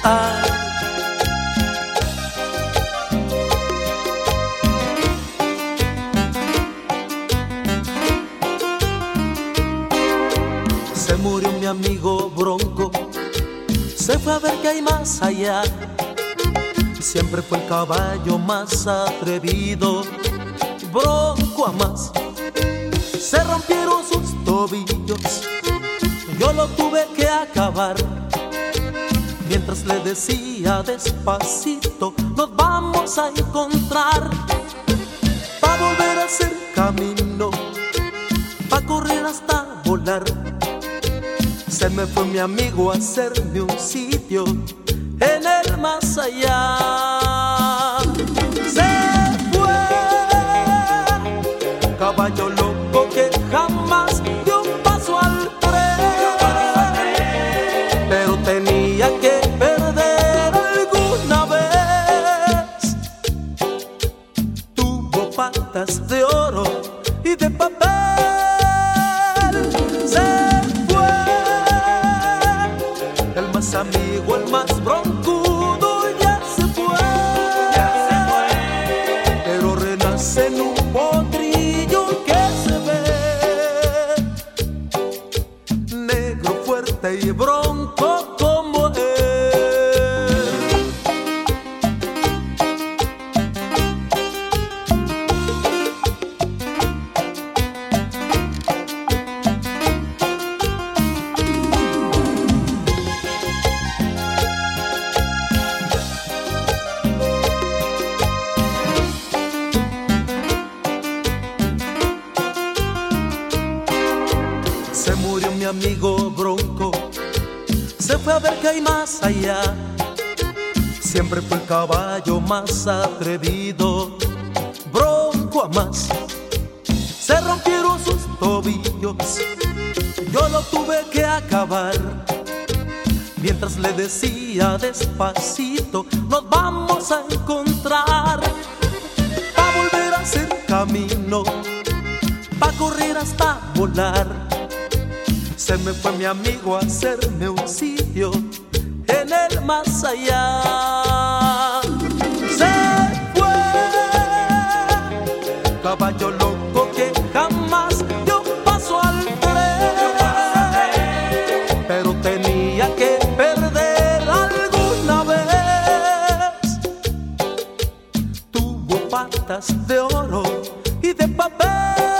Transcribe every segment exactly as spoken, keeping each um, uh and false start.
Se murió mi amigo Bronco, se fue a ver qué hay más allá. Siempre fue el caballo más atrevido, Bronco a más. Se rompieron sus tobillos, yo lo tuve que acabar. Mientras le decía despacito, nos vamos a encontrar. Pa' volver a hacer camino, pa' correr hasta volar. Se me fue mi amigo a hacerme un sitio en el más allá. Se fue, caballo loco que jamás dio un paso al tren, pero tenía que perder alguna vez. Tuvo patas de oro y de papel. Amigo, el más broncudo ya se fue, ya se fue, pero renace en un potrillo que se ve negro, fuerte y bronco como él. Se murió mi amigo Bronco, se fue a ver qué hay más allá. Siempre fue el caballo más atrevido, Bronco a más. Se rompieron sus tobillos, yo lo tuve que acabar. Mientras le decía despacito, nos vamos a encontrar. Pa' volver a hacer camino, pa' correr hasta volar. Se me fue mi amigo a hacerme un sitio en el más allá. Se fue, caballo loco que jamás dio un paso al tren, pero tenía que perder alguna vez. Tuvo patas de oro y de papel.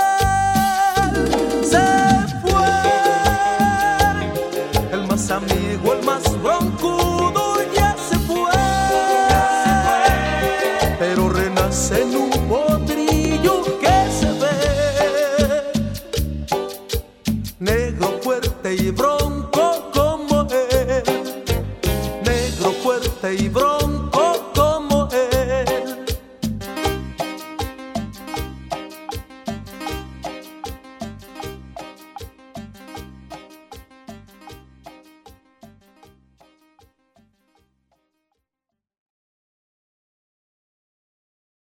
Amigo, el más broncudo ya se fue, ya se fue, pero renace en un potrillo que se ve negro, fuerte y bronco.